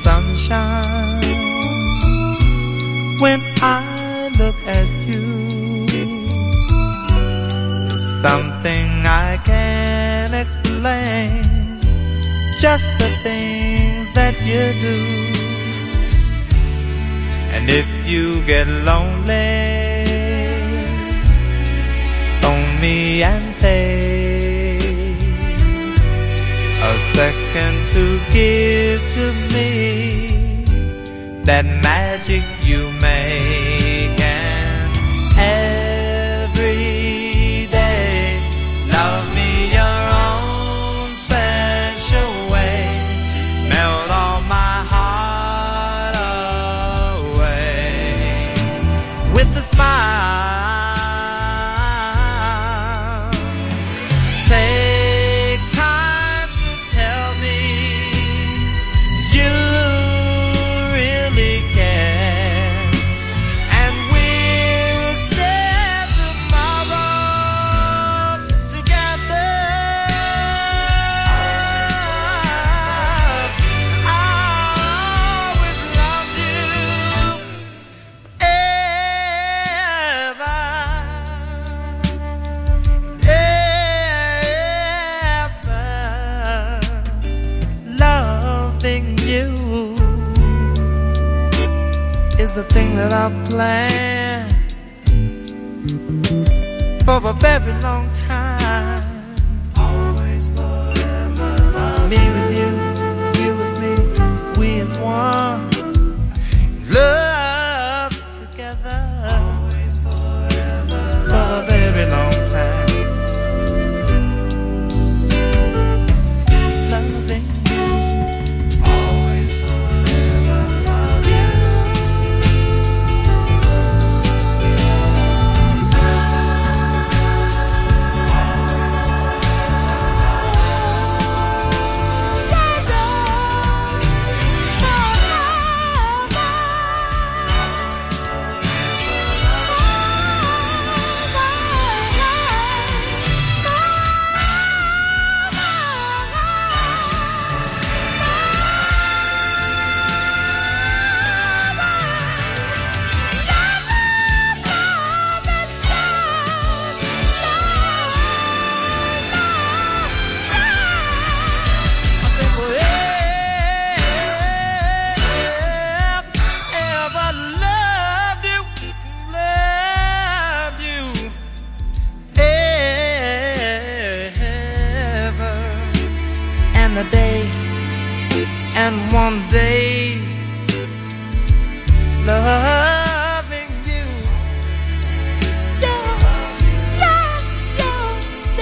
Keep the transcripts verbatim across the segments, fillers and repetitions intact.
sunshine when I look at you. It's something I can't explain, just the things that you do. And if you get lonely, phone me and take a second to give to me that magic you make. And every day, love me your own special way, melt all my heart away with a smile. The thing that I've planned for a very long time. Always, forever, love me with you, you with me, we as one. Love together. Always, forever, for a very long time. Loving you. Always, forever, love you. And one day, loving you, yeah, yeah, yeah,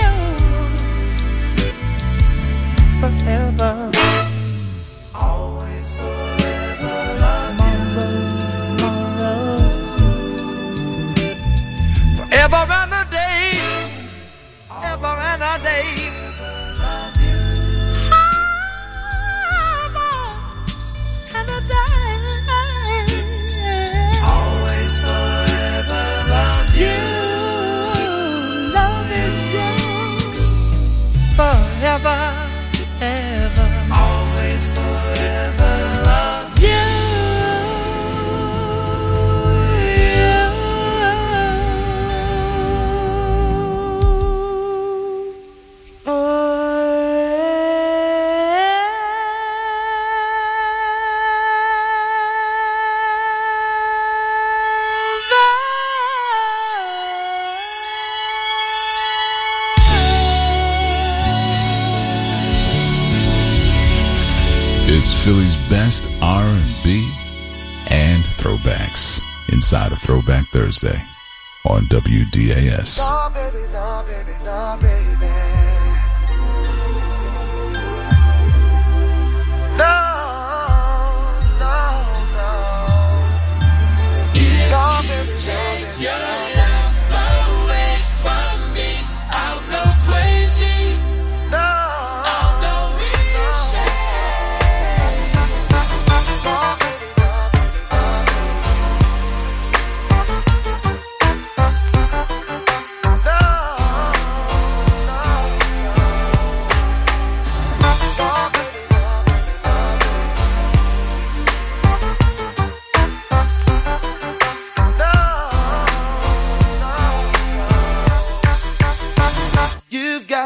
yeah. Forever, always forever, tomorrow's tomorrow, forever and a day, ever and a day. Always forever love you, loving you, forever, ever. Always forever love you. It's Philly's best R and B and throwbacks inside of Throwback Thursday on W D A S. No, baby, no, baby, no, baby. No, no, no. If No, you baby, take no, your baby. love away from me, I'll go crazy. No, I'll go insane. no, baby, no, baby, no. No, no.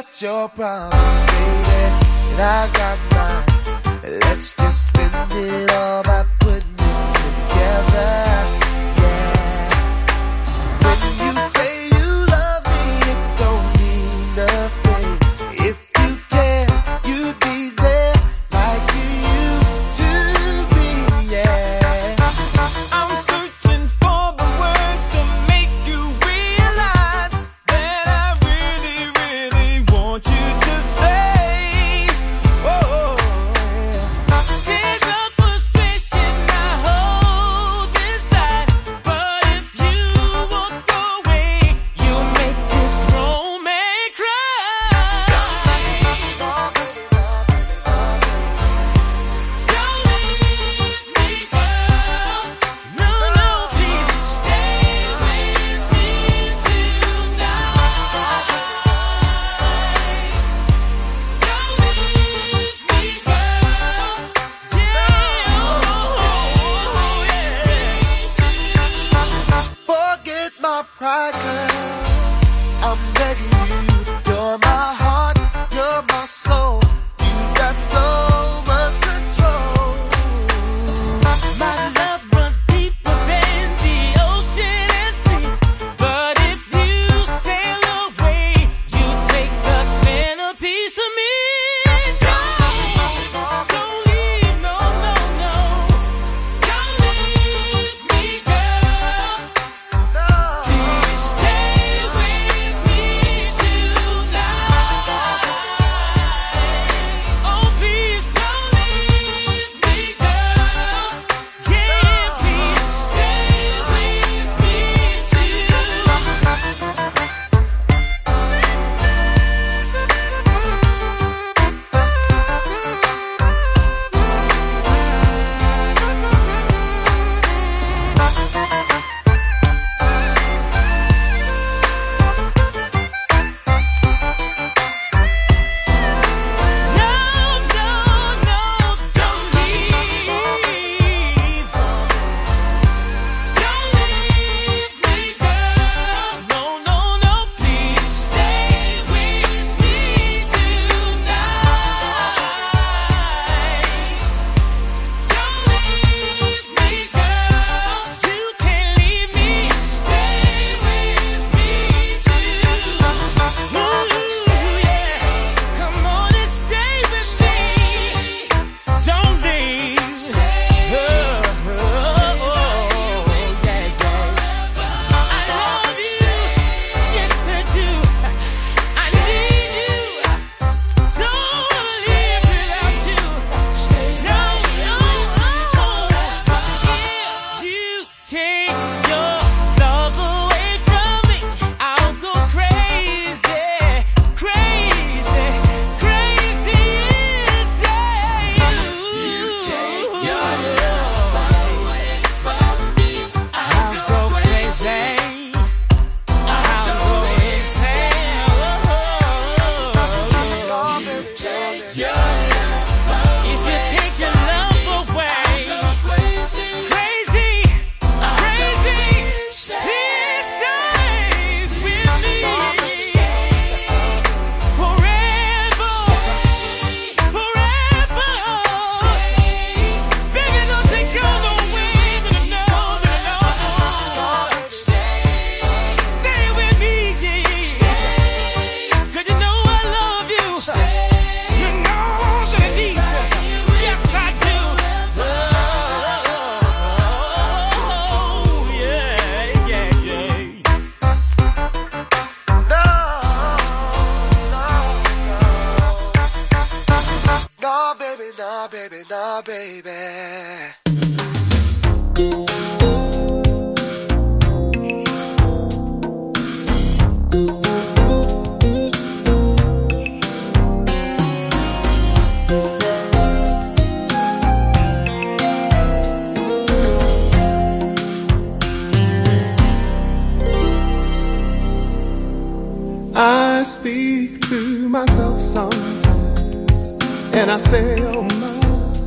got your problems, baby, and I got mine. Let's just spend it all by putting it together. Yeah. When you say you love me, it don't mean nothing. If you care, you'd be there like you used to be. Yeah. I'm searching for the words to make you realize that I really, really want you to stay. Oh, yeah. Tears of frustration I hold inside, but if you walk away, you make this grown man cry. Don't leave, don't leave me, girl. No, no, please stay with me tonight. Don't leave me, girl. Yeah, oh, yeah. Forget my pride, girl. I'm begging you. You're my heart, you're my soul. You got so much control. My love runs deeper than the ocean and sea. But if you sail away, you take the centerpiece of me. Don't, don't leave, no, no, no. Don't leave me, girl. No. Please stay with me tonight. Oh, please don't leave me, girl. Yeah, please stay with me No, no, no, don't leave. Don't leave me, girl. No, no, no, please stay with me tonight. Don't leave me, girl. You can't leave me. Stay with me too. Ooh, yeah. Come on and stay with me. Don't leave. Oh, oh, oh, yes, yes. I love you. Yes, I do. I need you. Don't wanna live without you. No, no, if you take your love away from me, I'll go crazy, crazy, crazy inside you. You take your love away from me, I'll go crazy. I'll go insane. Take your if you take your love away, crazy, crazy, please stay with me forever, forever. Baby, don't take your away, no, no, no, no. Stay with me, yeah. 'Cause you know I love you. You know that I need you. Yes, I do. Oh, yeah, yeah, yeah. No, no, no. No, baby, no, baby, no, baby. I speak to myself sometimes, and I say, oh my,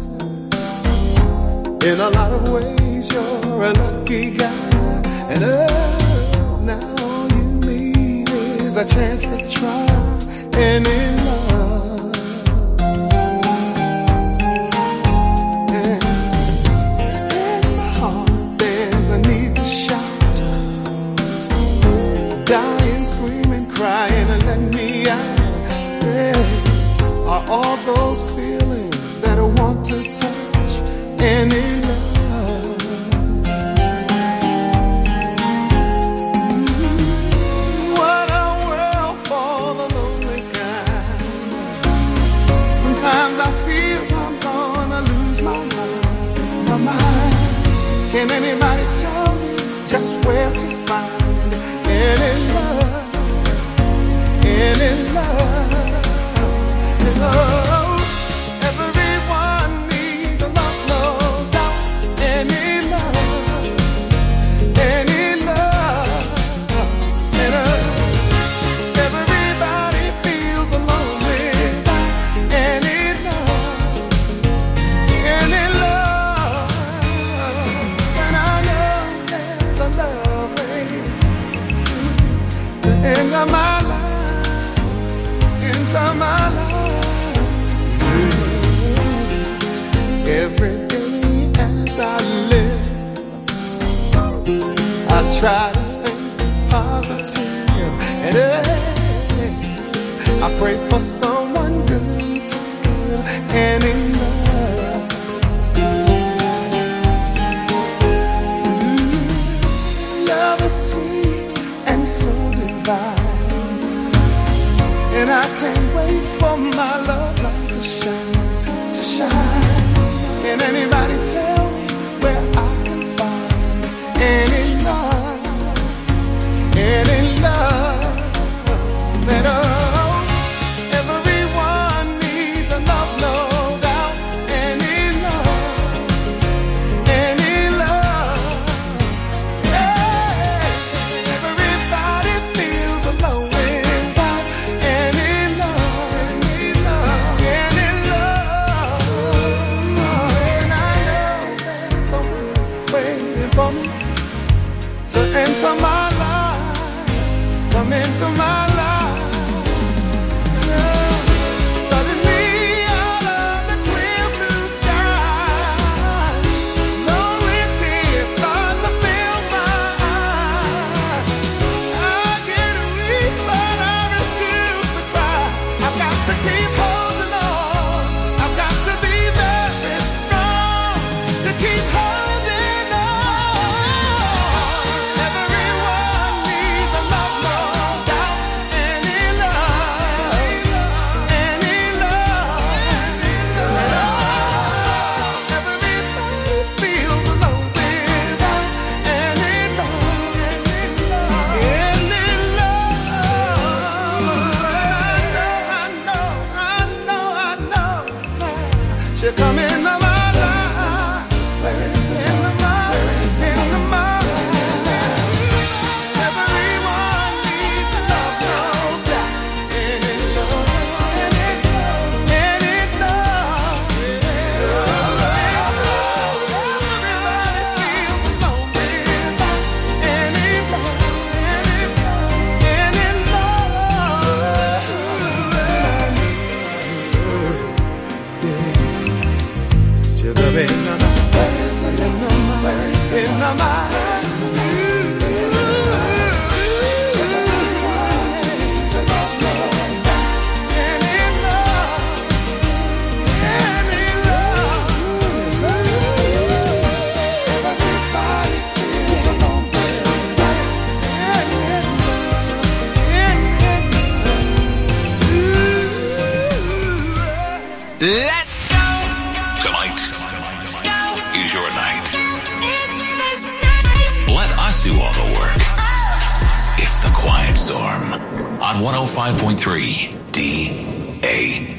in a lot of ways you're a lucky guy, and oh, now all you need is a chance to try any love. And in my heart there's a need to shout, dying, screaming, crying, and let me out. Yeah. Are all those feelings that I want to touch any love? Sometimes I feel I'm gonna lose my mind, my mind. Can anybody tell me just where to find any love, any love, any love? Everyone needs a love, no doubt. Any love, any love, any love. Everybody feels alone without any love, any love. And I know there's a love waiting to enter my life, into my life. Every day as I live, I try to think positive, and uh, I pray for someone good to give any love. Ooh, love is sweet and so divine, and I can't wait for my love light to shine, to shine. Can anybody tell me where I can find any love, any love that oh, everyone needs a love, no doubt. Any love, any love. Yeah. Everybody feels alone without any love, any love, any love. And I know there's someone waiting for me to enter my life, come into my life. Yeah. Suddenly out of the clear blue sky, lonely tears start to fill my eyes. I get weak but I refuse to cry. I've got to keep holding on, I've got to be very strong, to keep holding on. Everyone needs a love, no doubt. Any love, any love, any love. Everybody feels alone without any love, any love, any love. I know, I know, I know, I know. She'll come into my life. Into my, into my life. Everyone needs a love, no doubt. Any love, any love, any love. Everybody feels alone without any love, any love, any love. Sugar in my eyes, in my eyes, in my eyes. To love, no doubt. Any love, any love. Everybody feels alone without any love. Let's go! Tonight is your night. Let us do all the work. It's the Quiet Storm on one oh five point three D A